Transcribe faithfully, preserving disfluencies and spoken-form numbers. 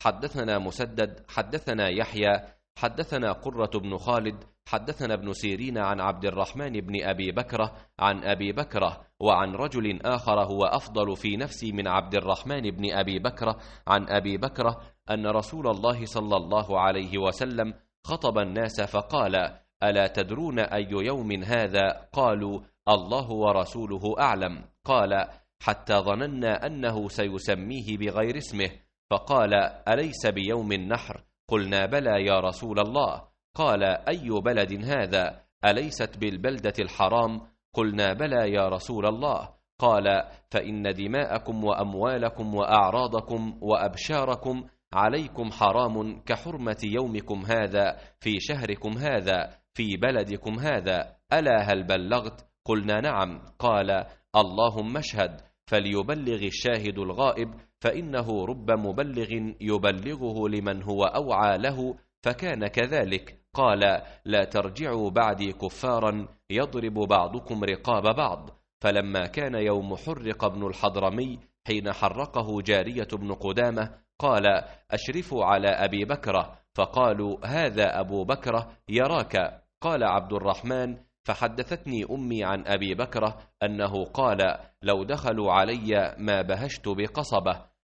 حدثنا مسدد حدثنا يحيى حدثنا قرة بن خالد حدثنا ابن سيرين عن عبد الرحمن بن أبي بكرة عن أبي بكرة وعن رجل آخر هو أفضل في نفسي من عبد الرحمن بن أبي بكرة عن أبي بكرة أن رسول الله صلى الله عليه وسلم خطب الناس فقال: ألا تدرون أي يوم هذا؟ قالوا: الله ورسوله أعلم. قال: حتى ظننا أنه سيسميه بغير اسمه، فقال: أليس بيوم النحر؟ قلنا: بلى يا رسول الله. قال: أي بلد هذا؟ أليست بالبلدة الحرام؟ قلنا: بلى يا رسول الله. قال: فإن دماءكم وأموالكم وأعراضكم وأبشاركم عليكم حرام كحرمة يومكم هذا في شهركم هذا في بلدكم هذا، ألا هل بلغت؟ قلنا: نعم. قال: اللهم اشهد، فليبلغ الشاهد الغائب، فإنه رب مبلغ يبلغه لمن هو أوعى له، فكان كذلك. قال: لا ترجعوا بعدي كفارا يضرب بعضكم رقاب بعض. فلما كان يوم حرق ابن الحضرمي حين حرقه جارية بن قدامة قال: أشرفوا على أبي بكرة، فقالوا: هذا أبو بكرة يراك. قال عبد الرحمن: فحدثتني أمي عن أبي بكرة أنه قال: لو دخلوا علي ما بهشت بقصبة.